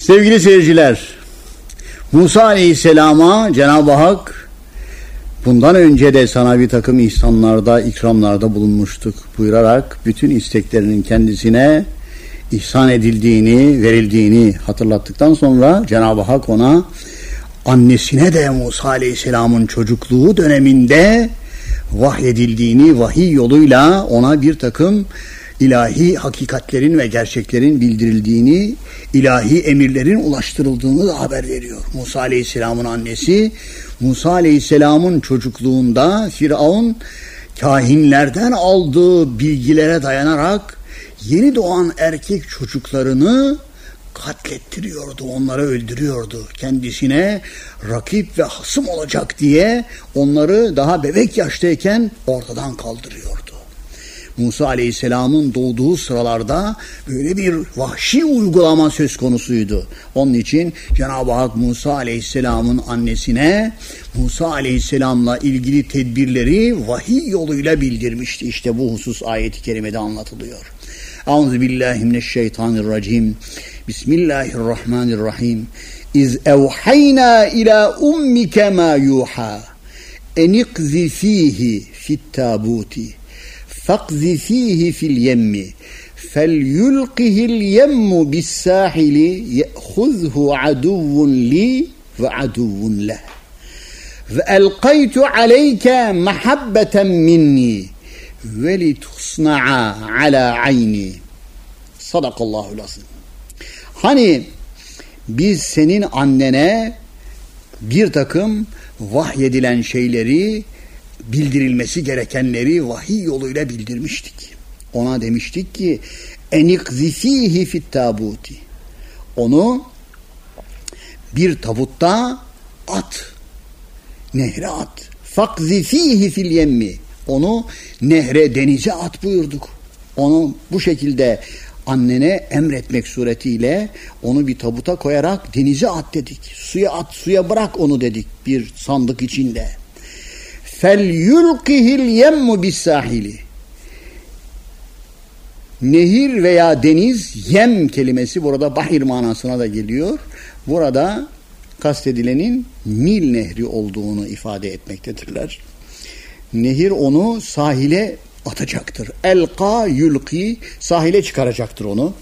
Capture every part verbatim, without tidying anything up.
Sevgili seyirciler, Musa Aleyhisselam'a Cenab-ı Hak bundan önce de sana bir takım ihsanlarda, ikramlarda bulunmuştuk buyurarak bütün isteklerinin kendisine ihsan edildiğini, verildiğini hatırlattıktan sonra Cenab-ı Hak ona annesine de Musa Aleyhisselam'ın çocukluğu döneminde vahyedildiğini, vahiy yoluyla ona bir takım ilahi hakikatlerin ve gerçeklerin bildirildiğini, ilahi emirlerin ulaştırıldığını da haber veriyor. Musa Aleyhisselam'ın annesi, Musa Aleyhisselam'ın çocukluğunda Firavun kahinlerden aldığı bilgilere dayanarak yeni doğan erkek çocuklarını katlettiriyordu, onları öldürüyordu. Kendisine rakip ve hasım olacak diye onları daha bebek yaştayken ortadan kaldırıyordu. Musa Aleyhisselam'ın doğduğu sıralarda böyle bir vahşi uygulama söz konusuydu. Onun için Cenab-ı Hak Musa Aleyhisselam'ın annesine Musa Aleyhisselam'la ilgili tedbirleri vahiy yoluyla bildirmişti. İşte bu husus ayet-i kerimede anlatılıyor. Euzubillahimineşşeytanirracim. Bismillahirrahmanirrahim. İz evhayna ila ummike ma yuha enikzi fihi fit tabuti فَقْذِف۪يهِ فِي الْيَمِّ فَلْيُلْقِهِ الْيَمُّ بِالسَّاحِلِ يَأْخُذْهُ عَدُوٌّ لِي وَعَدُوٌّ لَهُ وَأَلْقَيْتُ عَلَيْكَ مَحَبَّةً مِنِّي وَلِتُصْنَعَ عَلَى عَيْنِي. Sadakallahul azim. Hani biz senin annene bir takım vahyedilen şeyleri, bildirilmesi gerekenleri vahiy yoluyla bildirmiştik. Ona demiştik ki enikzifihi fit tabuti. Onu bir tabutta at. Nehre at. Fakzifihi fil yemmi. Onu nehre, denize at buyurduk. Onu bu şekilde annene emretmek suretiyle onu bir tabuta koyarak denize at dedik. Suya at, suya bırak onu dedik bir sandık içinde. فَلْيُلْقِهِ الْيَمُّ بِالسَّاحِلِ. Nehir veya deniz, yem kelimesi burada bahir manasına da geliyor. Burada kastedilenin Nil Nehri olduğunu ifade etmektedirler. Nehir onu sahile atacaktır. Elqa yulqi, sahile çıkaracaktır onu.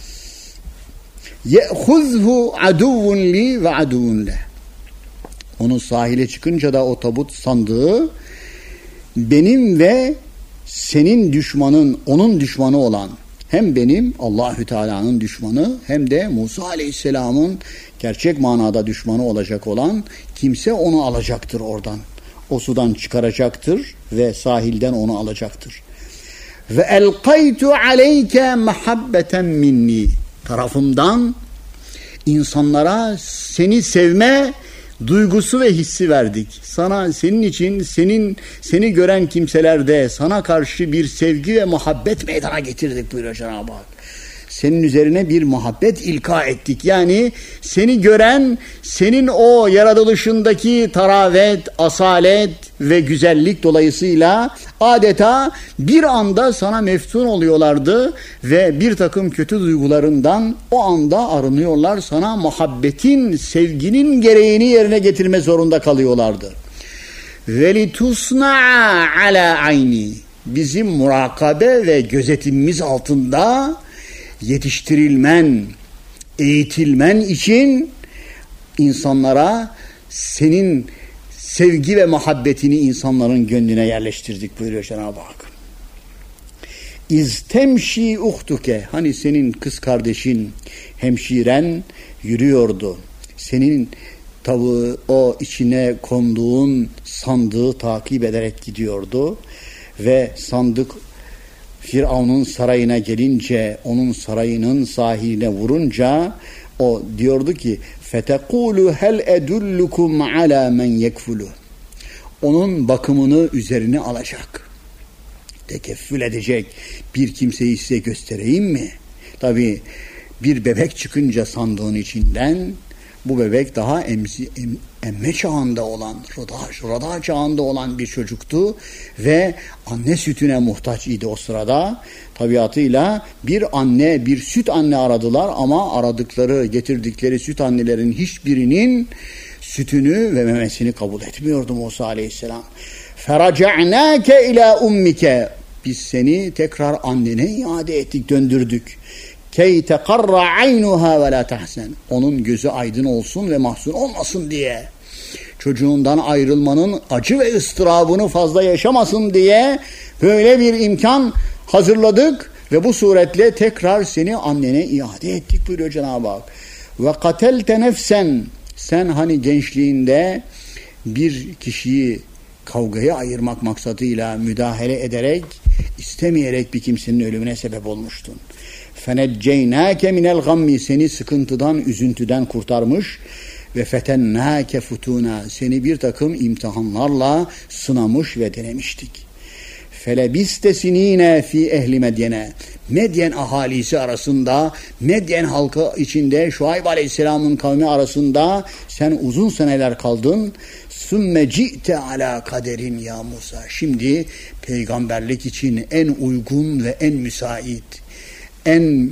يَأْخُذْهُ عَدُوٌ لِي وَعَدُوٌ لَهُ. Onu sahile çıkınca da o tabut sandığı benim ve senin düşmanın, onun düşmanı olan hem benim Allahü Teala'nın düşmanı hem de Musa Aleyhisselam'ın gerçek manada düşmanı olacak olan kimse onu alacaktır oradan. O sudan çıkaracaktır ve sahilden onu alacaktır. Ve elqaytu aleyke muhabbeten minni. Tarafımdan insanlara seni sevme duygusu ve hissi verdik. Sana, senin için, senin seni gören kimselerde sana karşı bir sevgi ve muhabbet meydana getirdik buyuruyor Cenab-ı Hak. Senin üzerine bir muhabbet ilka ettik. Yani seni gören, senin o yaratılışındaki taravet, asalet ve güzellik dolayısıyla adeta bir anda sana meftun oluyorlardı ve bir takım kötü duygularından o anda arınıyorlar. Sana muhabbetin, sevginin gereğini yerine getirme zorunda kalıyorlardı. وَلِتُصْنَعَ عَلَى عَيْنِ. Bizim murakabe ve gözetimimiz altında yetiştirilmen, eğitilmen için insanlara senin sevgi ve muhabbetini insanların gönlüne yerleştirdik buyuruyor Cenab-ı Hak. İztemşi uhtuke. Hani senin kız kardeşin, hemşiren yürüyordu. Senin tavuğu o içine konduğun sandığı takip ederek gidiyordu ve sandık Firavun'un sarayına gelince, onun sarayının sahiline vurunca o diyordu ki fetekulu hel edullukum ala men yekfulu. Onun bakımını üzerine alacak, tekeffül edecek bir kimseyi size göstereyim mi? Tabii bir bebek çıkınca sandığın içinden Bu bebek daha emzi, em, emme çağında olan, rıda, rıda çağında olan bir çocuktu ve anne sütüne muhtaç idi o sırada. Tabiatıyla bir anne, bir süt anne aradılar ama aradıkları, getirdikleri süt annelerin hiçbirinin sütünü ve memesini kabul etmiyordu Musa Aleyhisselam. فَرَجَعْنَاكَ ila ummike. Biz seni tekrar annene iade ettik, döndürdük. Key tekarra aynuha ve la tahsen. Onun gözü aydın olsun ve mahzun olmasın diye. Çocuğundan ayrılmanın acı ve ıstırabını fazla yaşamasın diye böyle bir imkan hazırladık ve bu suretle tekrar seni annene iade ettik buyuruyor Cenab-ı Hak. Ve katelte nefsen. Sen hani gençliğinde bir kişiyi kavgaya ayırmak maksadıyla müdahale ederek, istemeyerek bir kimsenin ölümüne sebep olmuştun. فَنَجَّيْنَاكَ مِنَ الْغَمِّ. Seni sıkıntıdan, üzüntüden kurtarmış ve فَتَنَّاكَ فُتُونَا. Seni bir takım imtihanlarla sınamış ve denemiştik. فَلَبِسْتَ سِن۪ينَ ف۪ي اَهْلِ مَدْيَنَ. Medyen ahalisi arasında, Medyen halkı içinde, Şuayb Aleyhisselam'ın kavmi arasında sen uzun seneler kaldın. ثُمَّ جِئْتَ عَلَى kaderin ya Musa. Şimdi peygamberlik için en uygun ve en müsait, en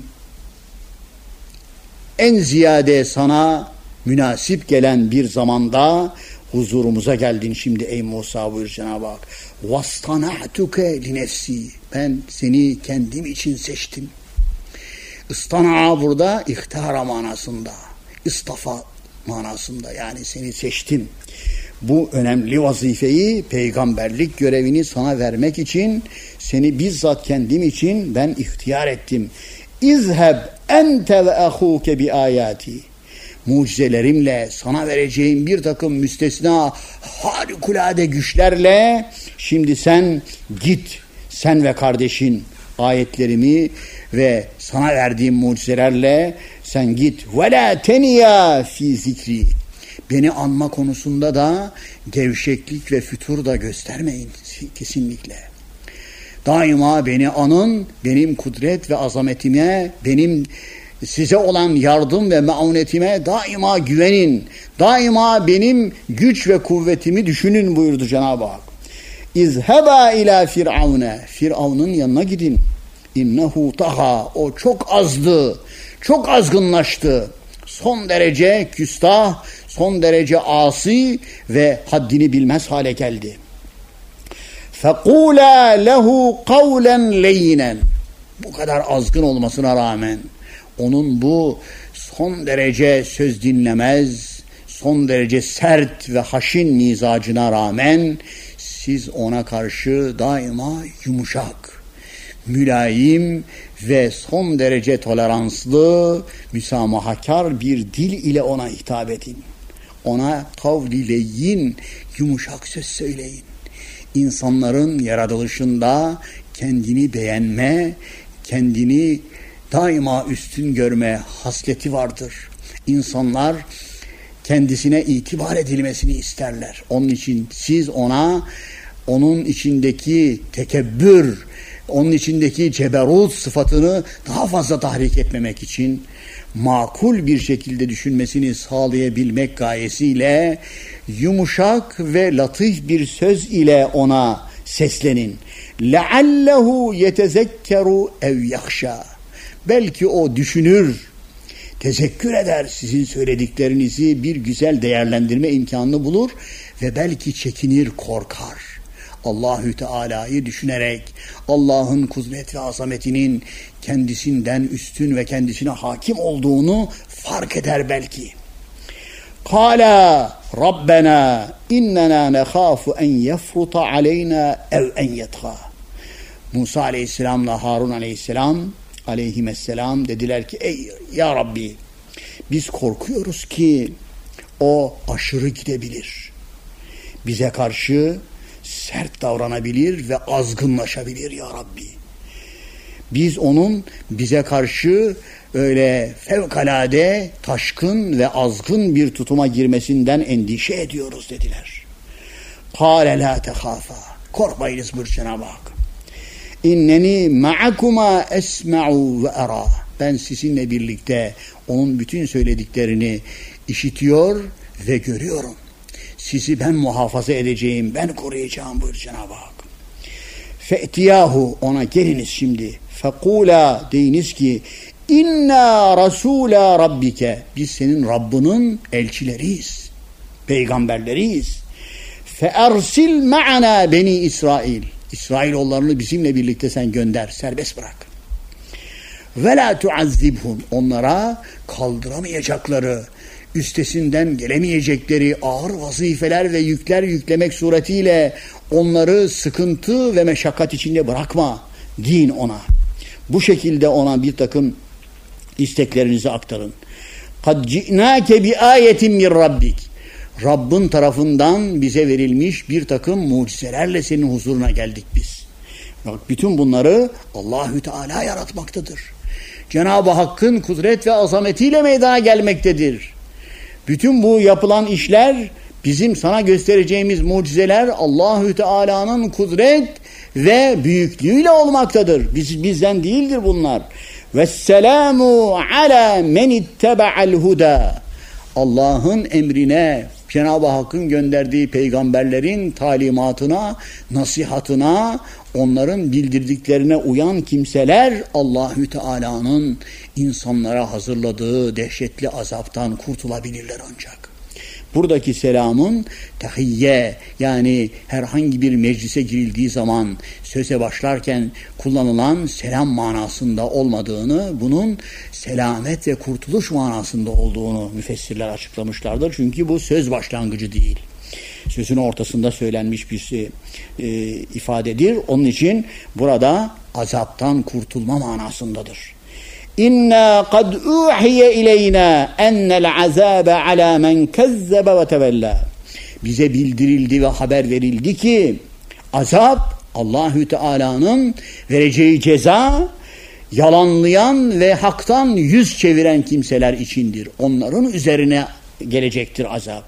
en ziyade sana münasip gelen bir zamanda huzurumuza geldin şimdi ey Musa buyur Cenab-ı Hak. وَاسْتَنَعْتُكَ لِنَفْسِي. Ben seni kendim için seçtim. İstana burada ihtara manasında, istafa manasında, yani seni seçtim. Bu önemli vazifeyi, peygamberlik görevini sana vermek için, seni bizzat kendim için ben ihtiyar ettim. İzheb ente ve ahuke bi ayati. Mucizelerimle, sana vereceğim bir takım müstesna harikulade güçlerle şimdi sen git, sen ve kardeşin, ayetlerimi ve sana verdiğim mucizelerle sen git. Ve la teniya fi zikri. Beni anma konusunda da gevşeklik ve fütur da göstermeyin kesinlikle. Daima beni anın, benim kudret ve azametime, benim size olan yardım ve maunetime daima güvenin. Daima benim güç ve kuvvetimi düşünün buyurdu Cenab-ı Hak. İzheba ila firavune. Firavun'un yanına gidin. İnnehu taha. O çok azdı. Çok azgınlaştı. Son derece küstah, son derece asi ve haddini bilmez hale geldi. فَقُولَا لَهُ قَوْلًا لَيِّنًا. Bu kadar azgın olmasına rağmen onun bu son derece söz dinlemez, son derece sert ve haşin mizacına rağmen siz ona karşı daima yumuşak, mülayim ve son derece toleranslı, müsamahakar bir dil ile ona hitap edin. Ona kavli leyyin, yumuşak söz söyleyin. İnsanların yaratılışında kendini beğenme, kendini daima üstün görme hasleti vardır. İnsanlar kendisine itibar edilmesini isterler. Onun için siz ona, onun içindeki tekebbür, onun içindeki ceberut sıfatını daha fazla tahrik etmemek için makul bir şekilde düşünmesini sağlayabilmek gayesiyle yumuşak ve latif bir söz ile ona seslenin. لَعَلَّهُ يَتَذَكَّرُ اَوْ يَخْشَى. Belki o düşünür, tezekkür eder, sizin söylediklerinizi bir güzel değerlendirme imkanını bulur ve belki çekinir, korkar. Allahü Teala'yı düşünerek Allah'ın kudret ve azametinin kendisinden üstün ve kendisine hakim olduğunu fark eder belki. Kâlâ Rabbena innena nekhafu en yefruta aleyna ev en yetgâ. Musa Aleyhisselam'la Harun Aleyhisselam Aleyhisselam dediler ki ey ya Rabbi, biz korkuyoruz ki o aşırı gidebilir. Bize karşı sert davranabilir ve azgınlaşabilir ya Rabbi. Biz onun bize karşı öyle fevkalade taşkın ve azgın bir tutuma girmesinden endişe ediyoruz dediler. Kâle lâ tehâfâ. Korkmayınız buyur Cenab-ı Hak. İnneni ma'akuma esma'u ve ara. ben sizinle birlikte onun bütün söylediklerini işitiyor ve görüyorum. Sizi ben muhafaza edeceğim, ben koruyacağım buyur Cenab-ı Hak. Fe'tiyahu, ona geliniz şimdi. Fekula, deyiniz ki inna rasula rabbike, biz senin Rabbinin elçileriyiz, peygamberleriyiz. Feersil ma'ana beni İsrail, İsrailoğullarını bizimle birlikte sen gönder, serbest bırak. Ve la tuazzibhum, onlara kaldıramayacakları, üstesinden gelemeyecekleri ağır vazifeler ve yükler yüklemek suretiyle onları sıkıntı ve meşakkat içinde bırakma. Din ona. Bu şekilde ona bir takım isteklerinizi aktarın. قَدْ جِئْنَاكَ بِآيَةٍ مِنْ رَبِّكَ, Rabbin tarafından bize verilmiş bir takım mucizelerle senin huzuruna geldik biz. Bak, bütün bunları Allahü Teala yaratmaktadır. Cenab-ı Hakk'ın kudret ve azametiyle meydana gelmektedir. Bütün bu yapılan işler, bizim sana göstereceğimiz mucizeler Allahü Teala'nın kudret ve büyüklüğüyle olmaktadır. Biz, bizden değildir bunlar. Vesselamu ala men ittaba'al huda. Allah'ın emrine, Cenab-ı Hakk'ın gönderdiği peygamberlerin talimatına, nasihatına, onların bildirdiklerine uyan kimseler Allahü Teala'nın insanlara hazırladığı dehşetli azaptan kurtulabilirler ancak. Buradaki selamın tahiyye, yani herhangi bir meclise girildiği zaman söze başlarken kullanılan selam manasında olmadığını, bunun selamet ve kurtuluş manasında olduğunu müfessirler açıklamışlardır. Çünkü bu söz başlangıcı değil. Sözün ortasında söylenmiş bir şey, e, ifadedir. Onun için burada azaptan kurtulma manasındadır. İnna kad uhiye ileyna ennel azabe ala men kezzebe ve tevella. Bize bildirildi ve haber verildi ki azap, Allahü Teala'nın vereceği ceza, yalanlayan ve haktan yüz çeviren kimseler içindir. Onların üzerine gelecektir azap.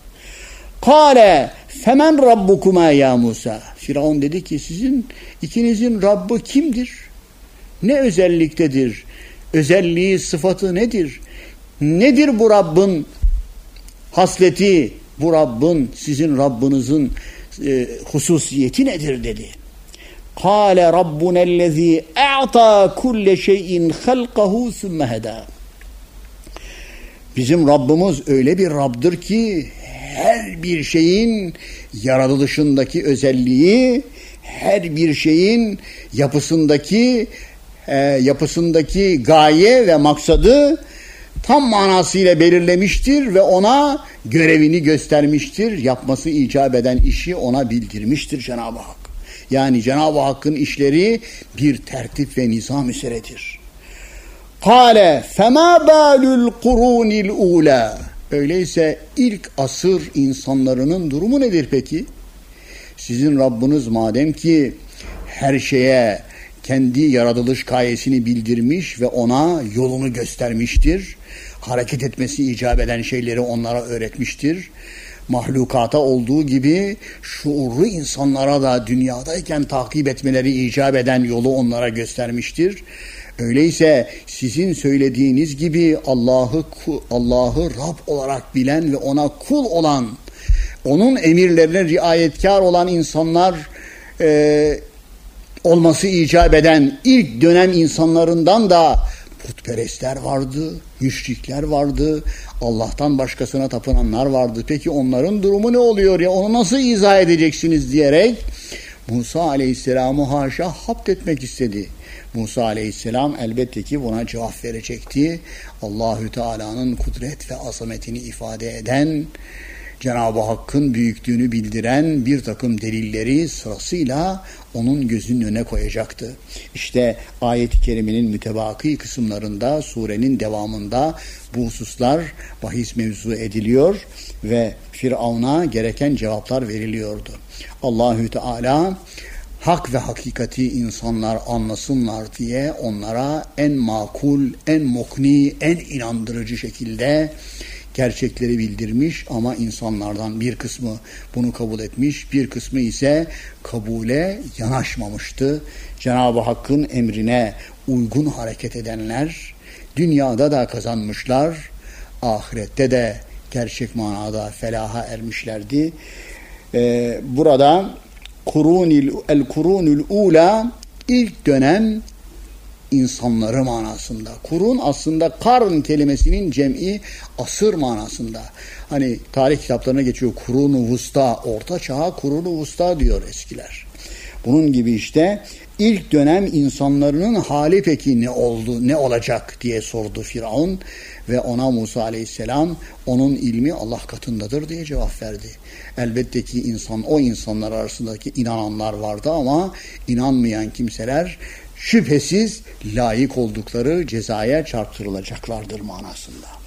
Kâle femen rabbukuma ya Musa. Firavun dedi ki sizin ikinizin Rabbı kimdir? Ne özelliktedir? Özelliği, sıfatı nedir? Nedir bu Rabbin hasleti? Bu Rabbin, sizin Rabbinizin e, hususiyeti nedir dedi. Kâle rabbunellezî e'tâ kulle şeyin halkahu sümme hedâ. Bizim Rabbimiz öyle bir Rabb'dir ki her bir şeyin yaratılışındaki özelliği, her bir şeyin yapısındaki e, yapısındaki gaye ve maksadı tam manasıyla belirlemiştir ve ona görevini göstermiştir. Yapması icap eden işi ona bildirmiştir Cenab-ı Hak. Yani Cenab-ı Hakk'ın işleri bir tertip ve nizam üzeredir. Kâle femâ bâlul kurûnil ûlâ. Öyleyse ilk asır insanlarının durumu nedir peki? Sizin Rabbiniz madem ki her şeye kendi yaratılış gayesini bildirmiş ve ona yolunu göstermiştir, hareket etmesi icap eden şeyleri onlara öğretmiştir, mahlukata olduğu gibi şuurlu insanlara da dünyadayken takip etmeleri icap eden yolu onlara göstermiştir. Öyleyse sizin söylediğiniz gibi Allah'ı Allah'ı Rab olarak bilen ve ona kul olan, onun emirlerine riayetkar olan insanlar e, olması icap eden ilk dönem insanlarından da putperestler vardı, müşrikler vardı, Allah'tan başkasına tapınanlar vardı. Peki onların durumu ne oluyor ya, onu nasıl izah edeceksiniz diyerek Musa Aleyhisselam'ı haşa hapt etmek istedi. Musa Aleyhisselam elbette ki buna cevap verecekti. Allahü Teala'nın kudret ve azametini ifade eden, Cenab-ı Hakk'ın büyüklüğünü bildiren bir takım delilleri sırasıyla onun gözünün önüne koyacaktı. İşte ayet-i kerimenin mütebaki kısımlarında, surenin devamında bu hususlar bahis mevzu ediliyor ve Firavun'a gereken cevaplar veriliyordu. Allahü Teala hak ve hakikati insanlar anlasınlar diye onlara en makul, en mukni, en inandırıcı şekilde gerçekleri bildirmiş ama insanlardan bir kısmı bunu kabul etmiş, bir kısmı ise kabule yanaşmamıştı. Cenab-ı Hakk'ın emrine uygun hareket edenler, dünyada da kazanmışlar, ahirette de gerçek manada felaha ermişlerdi. Ee, burada kurunil el kurunul ula, ilk dönem insanları manasında. Kurun aslında karn kelimesinin cem'i asır manasında. Hani tarih kitaplarına geçiyor, kurun-u vusta, orta çağa kurun-u vusta diyor eskiler. Bunun gibi işte ilk dönem insanların hali peki ne oldu, ne olacak diye sordu Firavun ve ona Musa aleyhisselam onun ilmi Allah katındadır diye cevap verdi. Elbette ki insan, o insanlar arasındaki inananlar vardı ama inanmayan kimseler şüphesiz layık oldukları cezaya çarptırılacaklardır manasında.